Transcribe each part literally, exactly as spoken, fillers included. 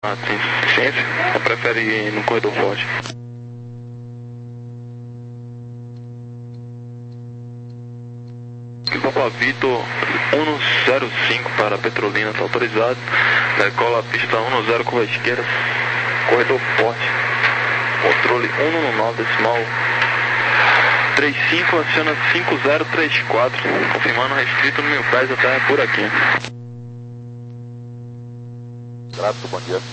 Ah, tem ciência? Ou prefere ir no corredor forte? Papa Vitor cento e cinco para Petrolina, está autorizado. Decola a pista cento, curva esquerda, corredor forte. Controle cento e nove decimal trinta e cinco, aciona cinco zero três quatro, confirmando restrito no mil pés até por aqui. Grato, bom dia.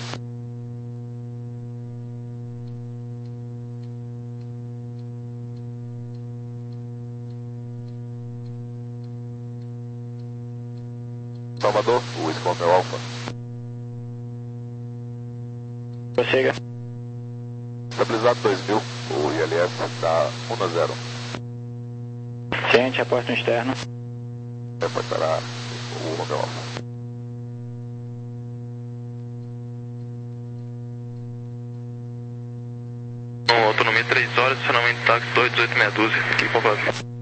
Salvador, o Escomel Alfa. Prossiga. Estabilizado dois mil, o I L S está um a zero. Ciente, aposta externo. Reportará o Romeu Alfa. Autonomia três horas, acionamento táxi dois oito meia dúzia, aqui com a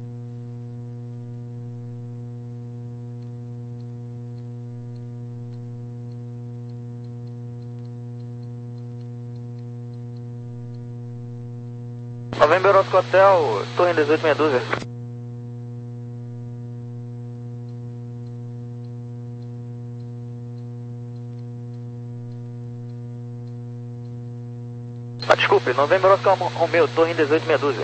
Novembro Oscar Hotel, torre dezoito meia dúzia. Ah, desculpe, Novembro Oscar Romeo, torre dezoito meia dúzia.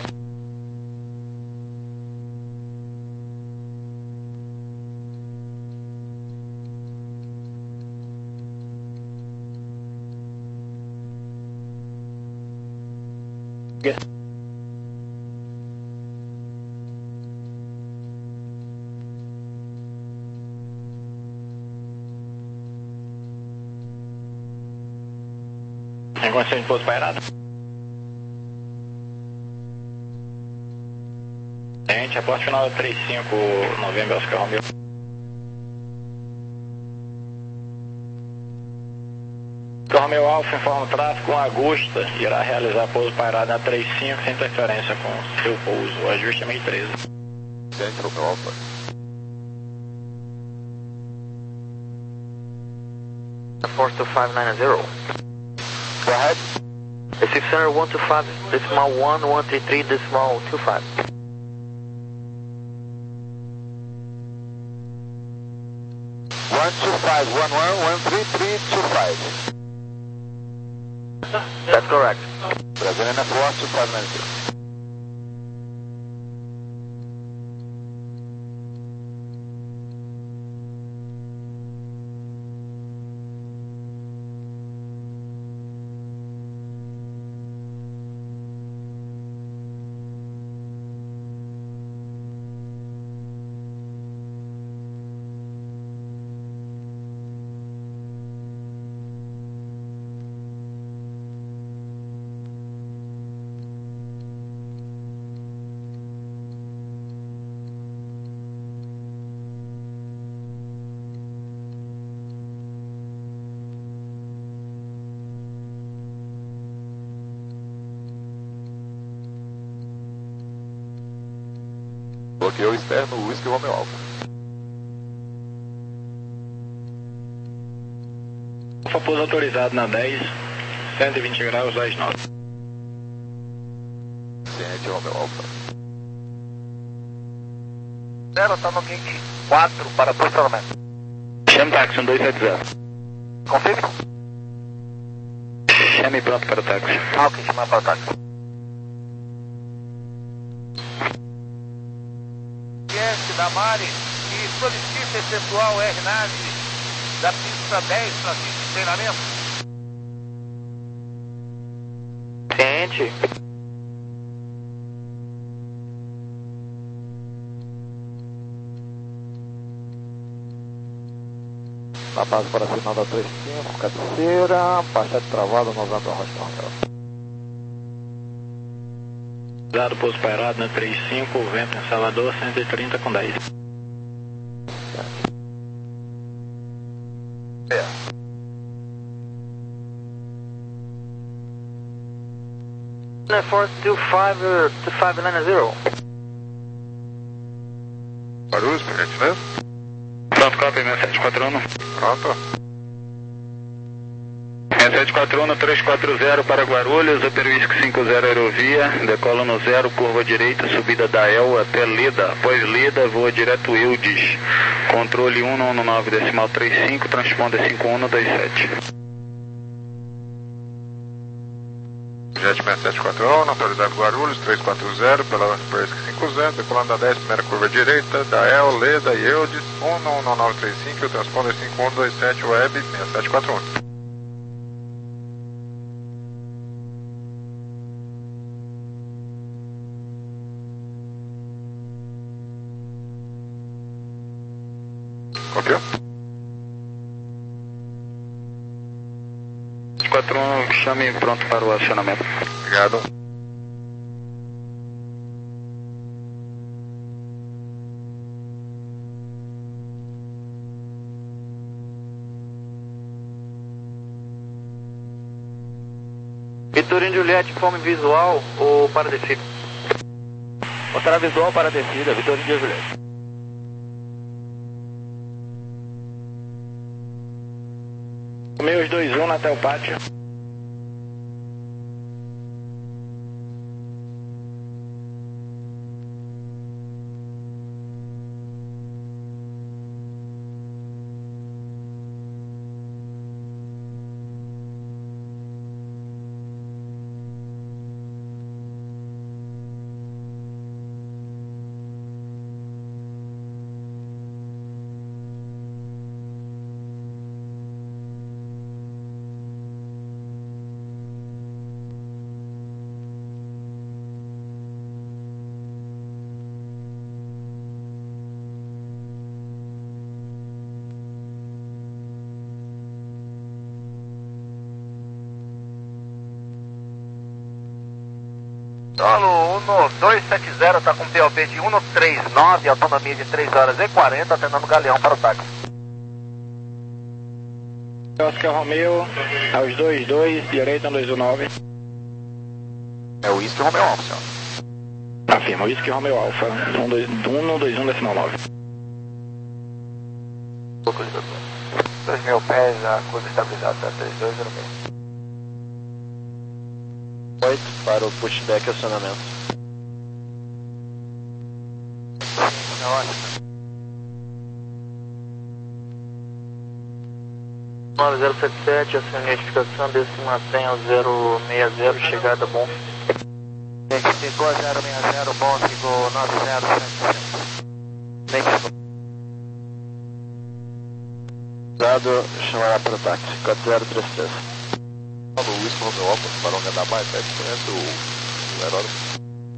Tem condição de pouso pairado? Gente, aposta final trinta e cinco, Novembro Oscar Romeo. Romeo Alfa informa o tráfego com Augusta, irá realizar pouso pairado na trinta e cinco sem interferência com seu pouso. O ajuste é meio treze. Ciente, Romeu Alfa. four two five nine zero. Go ahead. six hundred one two five decimal one one three three decimal two five. one two five one one one three three two five. That's correct. Brazilian F one two five nine zero. Bloqueou externo, o Whisky Romeo Alfa. Alfa pouso autorizado na dez, cento e vinte graus, dez nove. Ciente, Romeo Alfa. Zero, tá no gate quatro para posicionamento. Chame táxi, um dois sete zero. Confirme? Chame pronto para o táxi. Ah, ok, chamar para o táxi. Da Mari e solicita efetuar o R nove da pista dez para fim de treinamento. Ciente. Na base para final da trinta e cinco, cabeceira, parcete travada, Novembro Oscar Romeo. Dado pouso pairado na trinta e cinco, vento em Salvador, cento e trinta com dez. É. four two five two five nine zero. Barulhos, por gentileza? Pronto, copy, meu sete quatro um. Pronto. seis sete quatro um no três quatro zero para Guarulhos, Upper Whisky cinco zero Aerovia, decola no zero, curva direita, subida da El até Leda, após Leda, voa direto Eudes, controle um um nove decimal trinta e cinco, transponder cinco um dois sete. Jet seis sete quatro um, autorizado Guarulhos, três quatro zero, pela Upper Whisky cinco zero, decolando da dez, primeira curva direita, da El, Leda e Eudes, um um nove três cinco, transponder cinco um dois sete, web seis sete quatro um. Copiou? quatro um, chame pronto para o acionamento. Obrigado. Vitorino Juliette, fome visual ou para descida? Mostrar visual para descida, Vitorino Juliette. Meus dois um até o pátio. Solo um dois sete zero está com P O B de um três nove, autonomia de três horas e quarenta, atendendo o Galeão para o táxi. Oscar Romeo, aos dois dois, direita dois um nove. É o Whisky Romeo Alfa, senhor. Afirma, Whisky Romeo Alfa, um dois um decimal nove. dois mil pés, a curva estabilizada, três dois zero seis. oito para o pushback acionamento. nove zero sete sete, acione a identificação, desce e mantém ao zero seis zero, chegada bom. Ficou zero seis zero, bom, ficou nove zero sete sete. Dado, chamar para o táxi, quatro zero três três. O Whisky Romeo Alfa, para onde andar mais, pede conhece o aeródromo.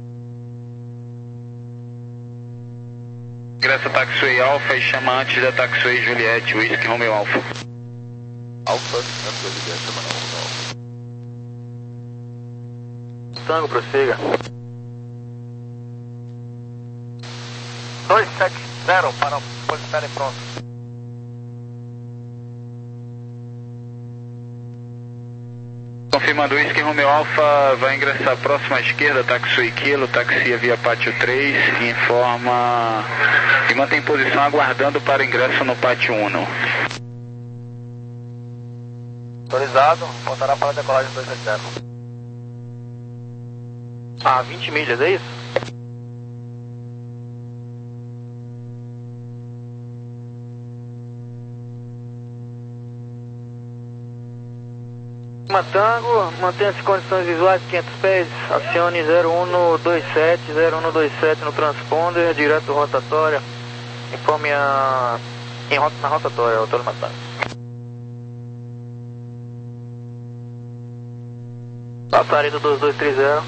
Ingressa Taxiway Alfa e chama antes da Taxiway Juliette, Whisky Romeo Alfa. Alfa, antes da Juliette, chama não, Romeo Alfa. Tango, prossiga. dois sete zero para o posicionar pronto. Confirmando o Whisky Romeo Alfa, vai ingressar próximo à esquerda, Taxiway Kilo, taxia via Pátio três, informa e mantém posição aguardando para ingresso no Pátio um. Autorizado, voltará para a decolagem dois sete zero. Ah, vinte milhas, é isso? Tango, mantenha-se condições visuais quinhentos pés, acione zero um dois sete, zero um dois sete no transponder, direto rotatória, informe a... em rota, na rotatória, o telematando. Saída dois dois três zero.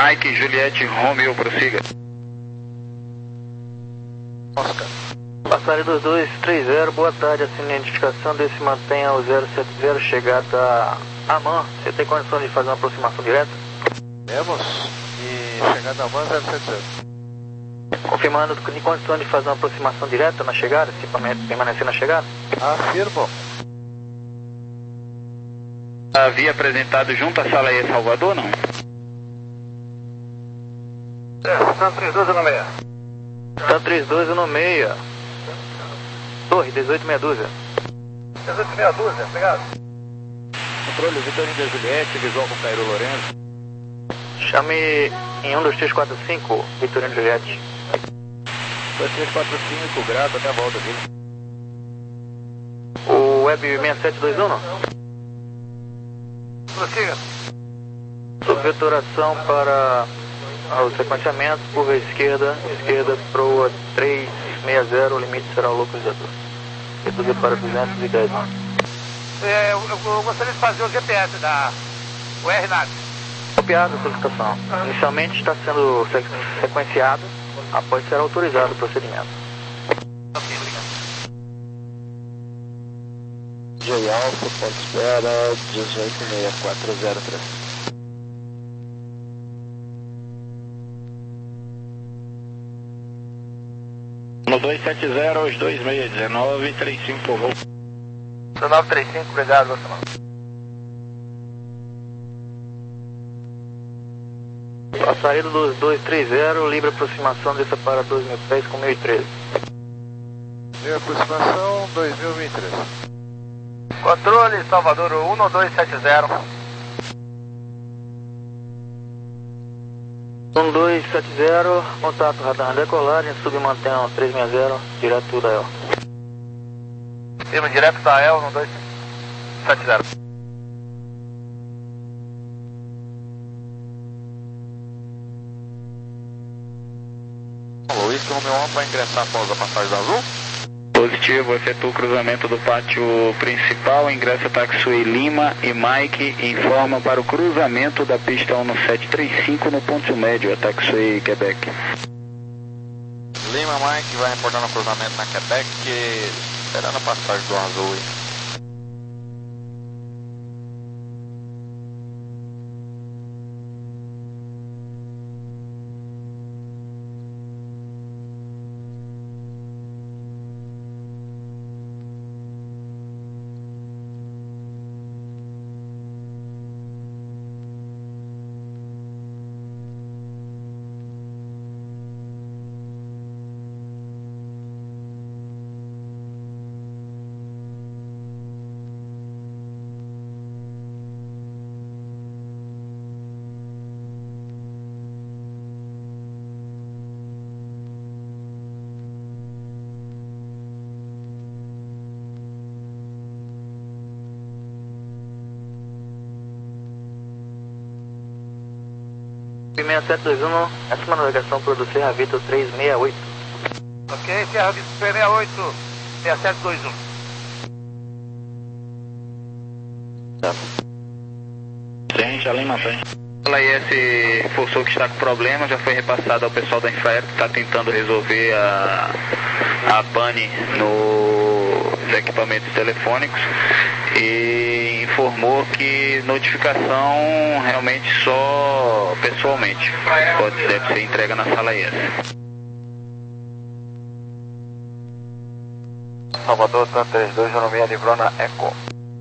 Mike, Juliette, Romeo, prossiga. Oscar. Passagem dos dois três zero, boa tarde, assine a identificação desse mantenha o zero sete zero, chegada a Amman. Você tem condição de fazer uma aproximação direta? Temos. E chegada a Amman zero sete zero. Confirmando, tem condição de fazer uma aproximação direta na chegada, se permanecer na chegada? Afirmo. Havia apresentado junto à sala E Salvador, não? É, São três doze no meia. São três doze no meia. Torre, dezoito meia dúzia. dezoito meia dúzia, obrigado. Controle, Vitorino da Juliette, visual com Cairo Lourenço. Chame em um dois três quatro cinco, Vitorino Juliette. dois três quatro cinco, grato, até a volta dele. O Web seis sete dois um, não? Prossiga. Subvetoração para o sequenciamento, curva esquerda, esquerda, proa três seis zero, o limite será o localizador. Reduzir para duzentos e dez, não? É, eu, eu gostaria de fazer o G P S da o R N A V. Copiada a solicitação. Inicialmente está sendo sequenciado, após será autorizado o procedimento. Ok, obrigado. J Alfa, ponto espera, dezoito seis quatro zero três. No dois sete zero, os dois seis um nove, três cinco por volta. nove três cinco, obrigado, Bolsonaro. A saída dos dois três zero, livre aproximação dessa para dois mil pés com mil e treze. Livre aproximação dois mil e treze. Controle, Salvador um dois sete zero. um dois sete zero, contato radar decolagem, submantém três seis zero, direto da E L. Firma direto da E L um dois sete zero. Luiz, que o meu homem vai ingressar após a passagem da Azul. Positivo, efetua o cruzamento do pátio principal, ingressa Taxway Lima e Mike informa para o cruzamento da pista um sete três cinco no ponto médio, a Taxway Quebec. Lima, Mike vai reportar no cruzamento na Quebec, esperando a passagem do Azul. seis sete dois um, essa é uma navegação para o Serra Vitor três seis oito. Ok, Serra Vitor três seis oito, seis sete dois um. Tá. Gente, além mantém. A I S forçou que está com problema, já foi repassado ao pessoal da Infraero que está tentando resolver a, a pane nos equipamentos telefônicos e informou que notificação realmente só pessoalmente, pode deve ser entrega na sala I S. Salvador, Tan três dois, Jonomia, livrou na Eco.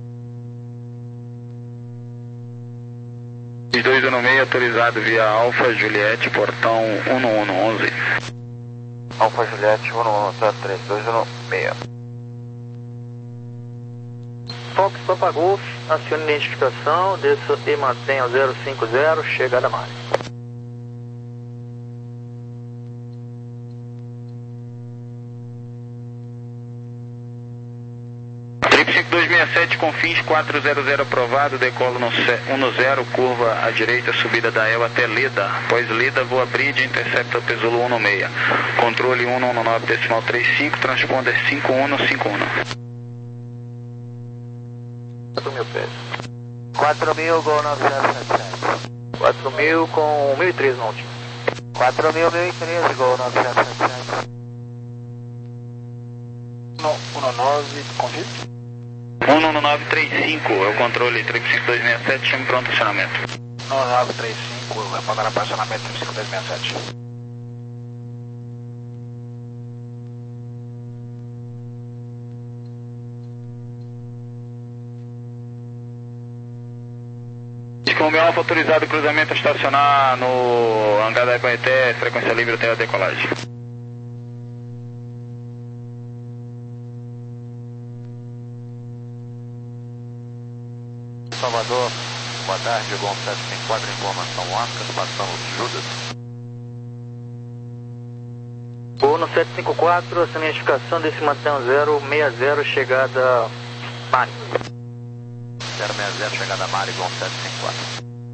Os dois no meio autorizado via Alfa Juliette, portão um um um onze. Alfa Juliette, um um um, Tan três dois, Jonomia. Fox Papa Golf, acione a identificação, desça e mantenha o zero cinco zero, chegada a mar. cinco dois seis sete com fins quatro zero zero aprovado, decolo no um zero, curva à direita, subida da E L até Leda. Após Leda, voa bridge, intercepta Pesulo um seis. Controle um um nove decimal trinta e cinco, transponder cinco um cinco um. quatro mil pés. quatro mil, Gol nove zero sete sete. quatro mil com mil e treze no último. quatro mil, mil e treze, Gol nove zero sete sete. um nove, confirme. um um nove três cinco, é o controle três cinco dois seis sete, chame pronto acionamento. um nove três cinco, respondendo para acionamento três cinco dois seis sete. Com o meu alfa autorizado o cruzamento a estacionar no hangar da Ibaeté, frequência livre até a decolagem. Salvador, boa tarde, Gol sete cinco quatro, informação Oscar, passamos Judas. Gol no sete cinco quatro, essa identificação desse mantém zero seis zero, chegada Mari. zero seis zero, chegada Mari, Gol sete cinco quatro.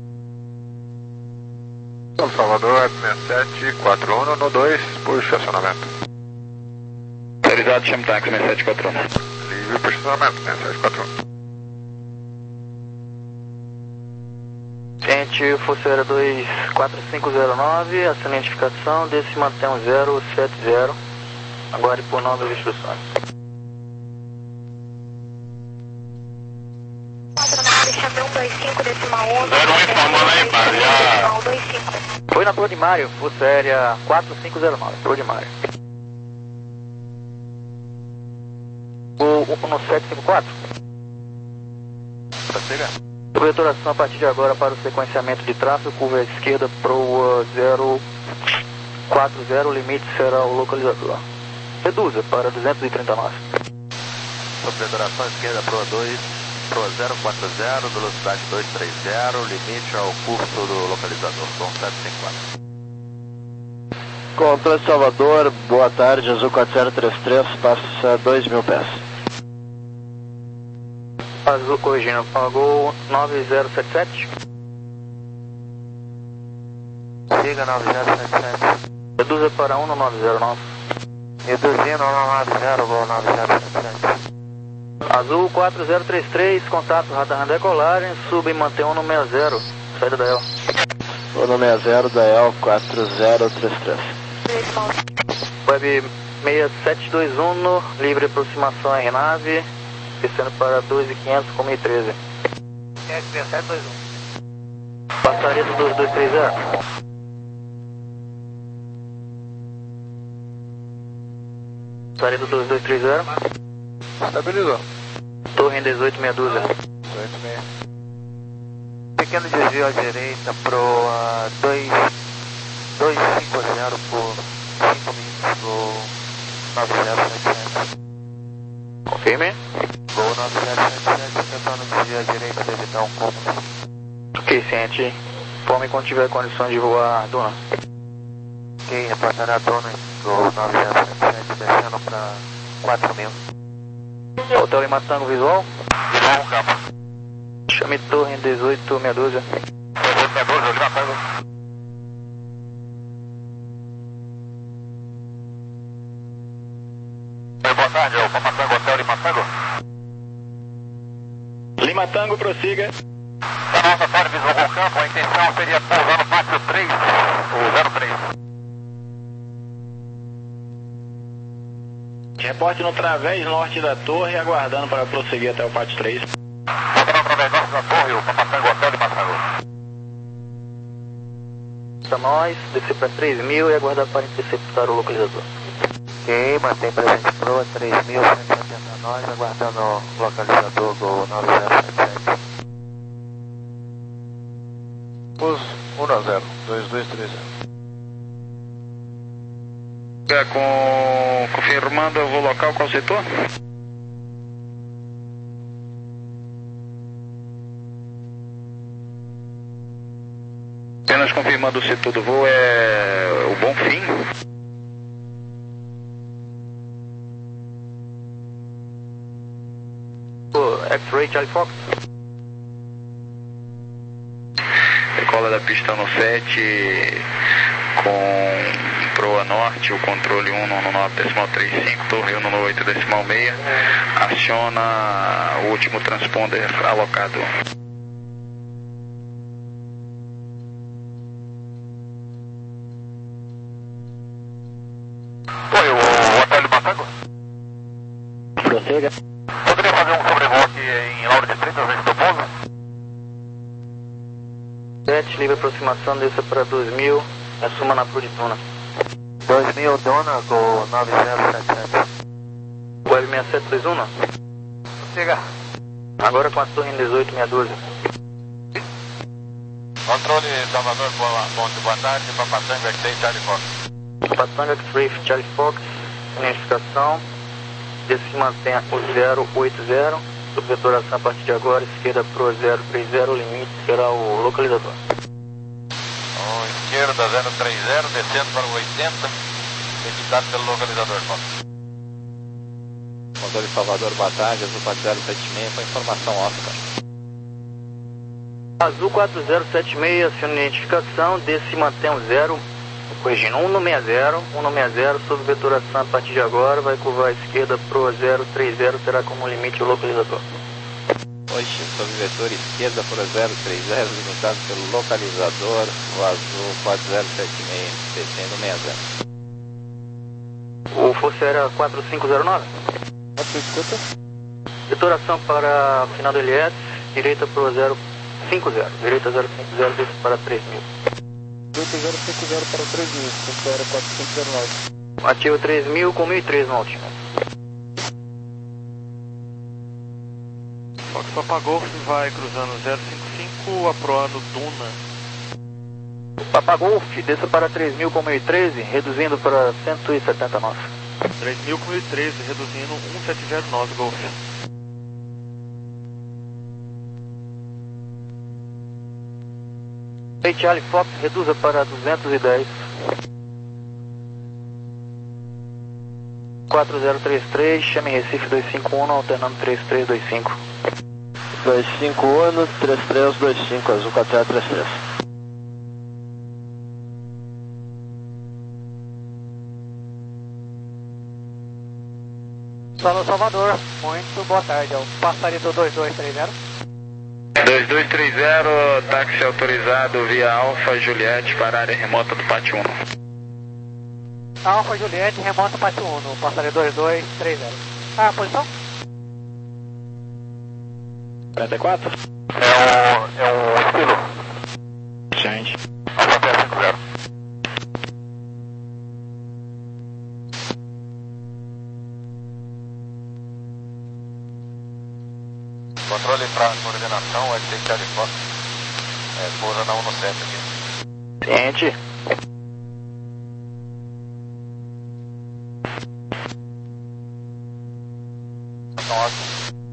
São Salvador, seis sete quatro um no dois, puxa acionamento. Autorizado, chame táxi seis sete quatro um. Livre puxa acionamento, seis sete quatro um. Gente, Força Aérea dois quatro cinco zero nove, essa identificação desse mantém zero sete zero, aguarde por novas instruções. um dois cinco, decimal um. zero um informando aí, padre, já. dois cinco. Foi na Torre de Mário, Força Aérea quatro cinco zero nove, Torre de Mário. O, o no sete cinco quatro. Prossiga. Projetoração a partir de agora para o sequenciamento de tráfego, curva à esquerda, Proa zero quatro zero, o limite será o localizador. Reduza para duzentos e trinta nós. Projetoração esquerda, Proa dois, Proa zero quatro zero, velocidade dois três zero, limite ao curso do localizador, Gol sete cinco quatro. Controle Salvador, boa tarde, Azul quatro zero três três, passa dois mil pés. Azul corrigindo, pagou nove zero sete sete. Siga nove zero sete sete. Reduza para um no nove zero nove. Reduzindo no nove zero, Gol nove zero sete sete. Azul quatro zero três três, contato radar decolagem, suba e mantém um no seis zero, saída da E L. O no seis zero da E L quatro zero três três. Web seis sete dois um, no, livre aproximação aeronave, descendo para dois mil e quinhentos com mil e treze. seis sete dois um. Passaria do dois dois três zero. Passaria do dois dois três zero. Estabilizou. Torre em dezoito meia dúzia. dezoito meia. Pequeno desvio à direita, Proa dois cinco zero por cinco minutos, Gol nove zero sete sete. Confirme. Gol nove zero sete sete, tentando desviar à direita para evitar um cômodo. Ok, ciente. Informe quando tiver condições de voar Duna. Ok, reportará a Dona, Gol nove zero sete sete, descendo para quatro mil. Hotel Lima Tango visual. Visual um campo. Chame torre em dezoito meia dúzia. dezoito meia dúzia, Lima Tango. Boa tarde, é o Papa Tango, Hotel Lima Tango. Lima Tango, prossiga. Da nossa parte, visual um campo, a intenção seria pousar no pátio três, o zero três. Reporte no través norte da torre, aguardando para prosseguir até o pátio três. Voltando através norte da torre, o Papa Tango, Hotel Lima Tango. Para nós, descer para três mil e aguardar para interceptar o localizador. Ok, mantém presente Proa três mil cento e setenta nós, aguardando o localizador, Gol nove zero sete sete. Pus um a zero, dois dois três zero. É, com... confirmando o voo local, qual setor? Apenas confirmando o setor do voo, é o Bonfim. X-Ray Charlie Fox. Decola da pista no sete com proa norte, o controle um nove nove decimal trinta e cinco, torre um oito decimal seis, aciona o último transponder alocado. chega. Poderia fazer um sobrevoo aqui em Lauro de Freitas, antes do pouso? sete, livre aproximação, desça para dois mil, assuma na Prudituna. dois mil, Dona, Gol nove zero sete sete. Web seis sete dois um, não? Chega. Agora com a torre em dezoito, meia dúzia. Controle Salvador, boa, bom, boa tarde, Papatanga, X-Ray, Charlie Fox. Papatanga, X-Ray, Charlie Fox, identificação, desça se mantém o zero oito zero, subvetoração a partir de agora, esquerda pro zero três zero, o limite será o localizador. Oh, esquerda zero três zero, descendo para o oitenta, limitado pelo localizador, Fox. Controle Salvador, boa tarde, Azul quatro zero sete seis, com informação Oscar. Azul quatro zero sete seis, aciona identificação, desce se mantém o zero, corrigindo, um no sessenta, um no sessenta, subvetoração a partir de agora, vai curvar a esquerda pro zero três zero, terá como limite o localizador. Hoje, subvetor esquerda por zero três zero, limitado pelo localizador, o Azul quatro zero sete seis, descendo sessenta. O Força Aérea quatro cinco zero nove? Escuta. Vetoração para final do L S, direita pro zero cinco zero, direita zero cinco zero, desce para três mil. Direita zero cinco zero para três mil, Força Aérea quatro cinco zero nove. Ativo três mil com mil e três no altímetro. Fox Papa Golf vai cruzando zero cinco cinco, aproando Duna. Papa Golf, desça para três mil com mil e treze, reduzindo para cento e setenta nós. três mil com mil e treze, reduzindo um sete zero nove Golf. Hey Charlie Fox, reduza para duzentos e dez. quatro zero três três, chame Recife dois cinco um, alternando três três dois cinco. dois cinco um, três três dois cinco, Azul quatro zero três três. Salve Salvador, muito boa tarde, é o Passarinho dois dois três zero. dois dois três zero, táxi autorizado via Alfa Juliette para a área remota do Pátio um. Alfa Juliette, remota Pátio um, Passarinho dois dois três zero. Ah, posição? quarenta e quatro? É um, é um estilo. Gente. Alfa P cinco zero. Controle para coordenação, X-Ray, Charlie Fox. É, pousa na um no sete aqui. Ciente. Então, ótimo.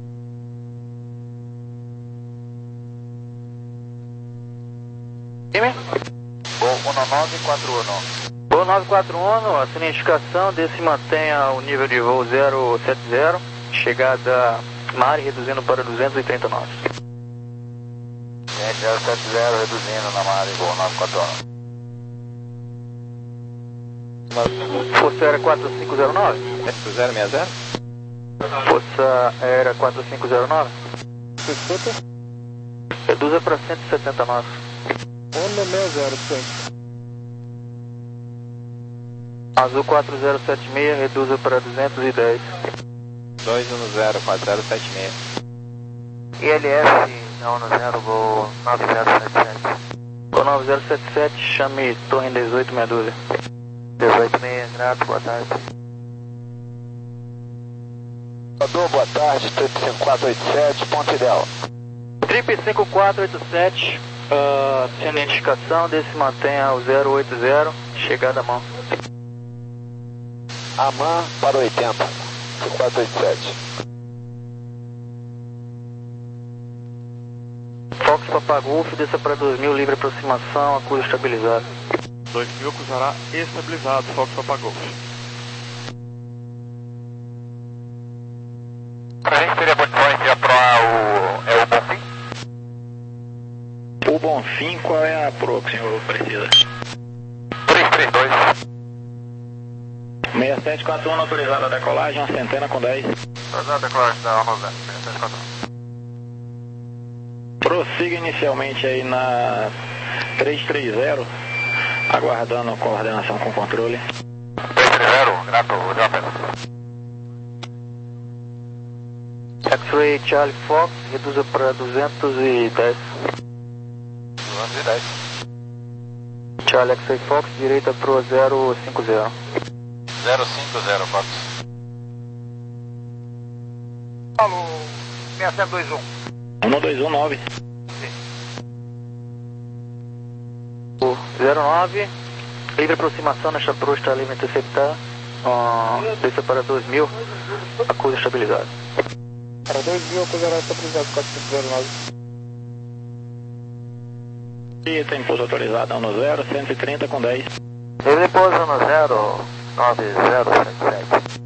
Time? Gol um nove quatro um. Voo nove quatro um, a sua identificação, desce e mantenha o nível de voo zero sete zero, chegada Mari reduzindo para duzentos e trinta nós. Gente, zero sete zero, reduzindo na Mari, gol nove quatro um. Força Aérea quatro cinco zero nove? zero seis zero? Força Aérea quatro cinco zero nove? Escuta. Reduza para cento e setenta nós. um no sessenta, sim. Azul quatro zero sete seis, reduza para duzentos e dez. dois um zero quatro zero sete seis. I L S, não no zero, vou nove zero sete sete. Com nove zero sete sete, chame torre em dezoito, meia dúzia. dezoito seis, grato, boa tarde. Salvador, boa tarde, trip cinco quatro oito sete, ponto ideal. Trip cinco quatro oito sete, uh, sem identificação, desce e mantenha o zero oito zero, chegada à mão. Aman para oitenta, cinco quatro oito sete. Fox Papa Golf, desça para dois mil, livre aproximação, acusa estabilizado. dois mil cruzará estabilizado, Fox Papa Golf. Pra gente teria condições de aproar o... é o Bonfim? O Bonfim, qual é a pro que o senhor precisa? três três dois. seis sete quatro um, autorizada a decolagem, uma centena com dez. Autorizada a decolagem da Rosé, seis sete quatro um. Prossiga inicialmente aí na três três zero, aguardando coordenação com controle. três três zero, grato, já apenas. X-Ray Charlie Fox, reduza para duzentos e dez. duzentos e dez. Charlie X-Ray Fox, direita pro zero cinco zero. zero cinco zero, Fox. Alô, seis sete dois um. um dois um nove. zero nove, livre aproximação na Chaproa, está livre interceptar. Uh, desça para dois mil, acusa estabilizado. Para dois mil, acusa estabilizado, quatro cinco zero nove. E tem pouso autorizado um zero, cento e trinta com dez. Ele pousa no zero nove zero sete sete.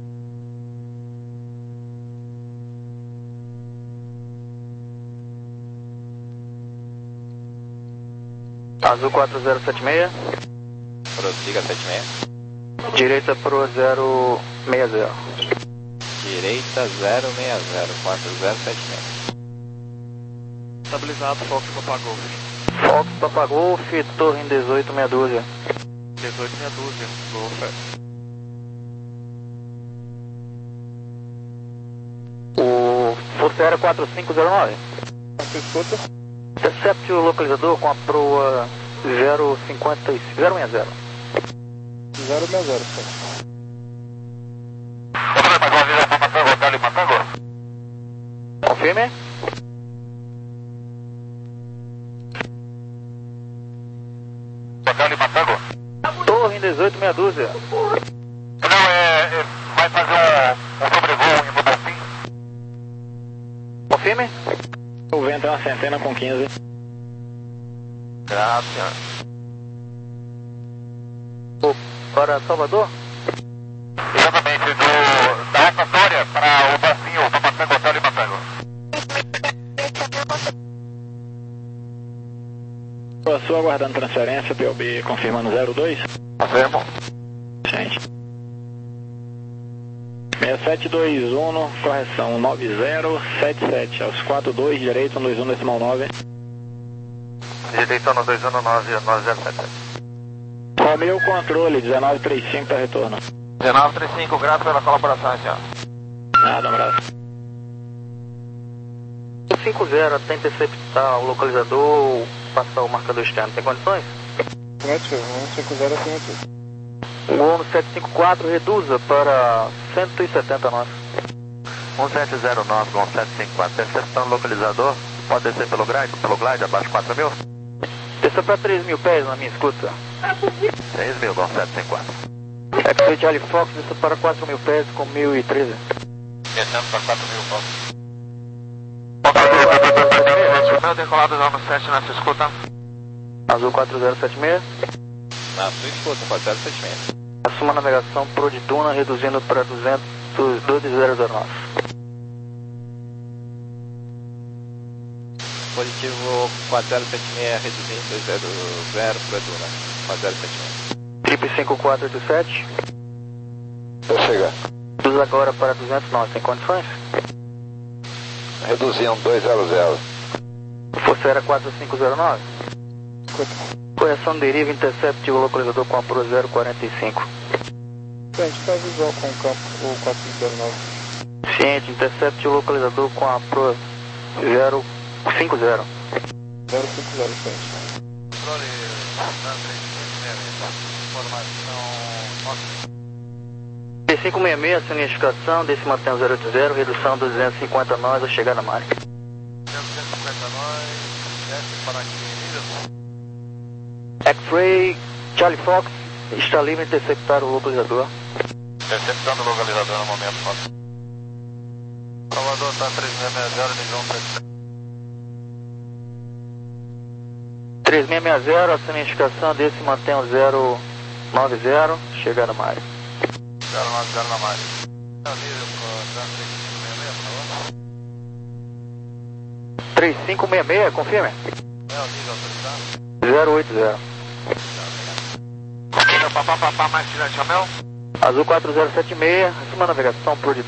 Azul quatro zero sete seis. Prossiga sete seis. Direita pro zero seis zero. Direita zero seis zero, quatro zero sete seis. Estabilizado, Fox Papagol. Fox Papagolf, torre em dezoito meia dúzia. dezoito meia dúzia, Golf. O Força Aérea quatro cinco zero nove. Você escuta? Intercepte o localizador com a proa zero cinco zero zero seis zero. zero seis zero, senhor. Mais uma vez, Matango, Hotel Matango. Confirme. Hotel Matango. Torre em dezoito meia dúzia. Não, é, é, vai fazer um, um sobrevoo em Botafim. Confirme. O vento é uma centena com quinze. Graças. O, para Salvador? Exatamente, do, da rotatória para o Bacinho, o Papatango, Hotel e Matango. A sua aguardando transferência, P O B confirmando zero dois. Confirmo. Gente. seis sete dois um, correção nove zero sete sete, aos quatro dois, direito um dois um decimal nove. Direito no dois um nove nove zero sete sete. Romeu controle, dezenove trinta e cinco para retorno. dezenove trinta e cinco, grato pela colaboração, senhor. Nada, um abraço. cinco zero, até interceptar o localizador, passar o marcador externo. Tem condições? Negativo, um cinco zero afirmativo. O ONU sete cinco quatro, reduza para cento e setenta nós. um sete zero nove com sete cinco quatro, interceptando o localizador. Pode descer pelo glide, pelo glide, abaixo de quatro mil? Desça para três mil pés na minha escuta. três mil com sete cinco quatro. X-Ray Charlie Fox, desça para quatro mil pés com mil e treze. Descendo para quatro mil, Fox. Meu decolado no sete nessa escuta. Azul quatro zero sete seis. Na sua escuta, quatro zero sete seis. Assuma a navegação pro de Duna, reduzindo para duzentos, dois zero zero nove. Positivo quatro zero sete seis, reduzindo dois zero zero para Duna. quatro zero sete seis. Trip cinco quatro oito sete. Vou chegar. Reduz agora para duzentos nós. Tem condições? Reduzindo dois zero zero. Força Aérea quatro cinco zero nove. Correção deriva, intercept o localizador com a Pro zero quarenta e cinco. Gente, está visual com o campo, o quatro cinco zero nove. Ciente, intercept o localizador com a Pro zero cinco zero. zero cinco zero, gente. Controle, informação. P cinco seis seis, acione a indicação, desse mantém zero oito zero, redução duzentos e cinquenta nós, a chegar na marca. duzentos e cinquenta nós, desce para aqui, X-Ray Charlie Fox, está livre interceptar o localizador. interceptando o localizador no momento, Fox. Salvador está três seis seis zero, divisão três. três seis seis zero, acione a indicação, desse mantém zero nove zero, chegar na marca. zero nove zero na marca. três cinco seis seis, confirme. É o nível autorizado. zero oito zero. Papá, papá, mais tirante, Chamel. Azul quatro zero sete seis, assuma a navegação por de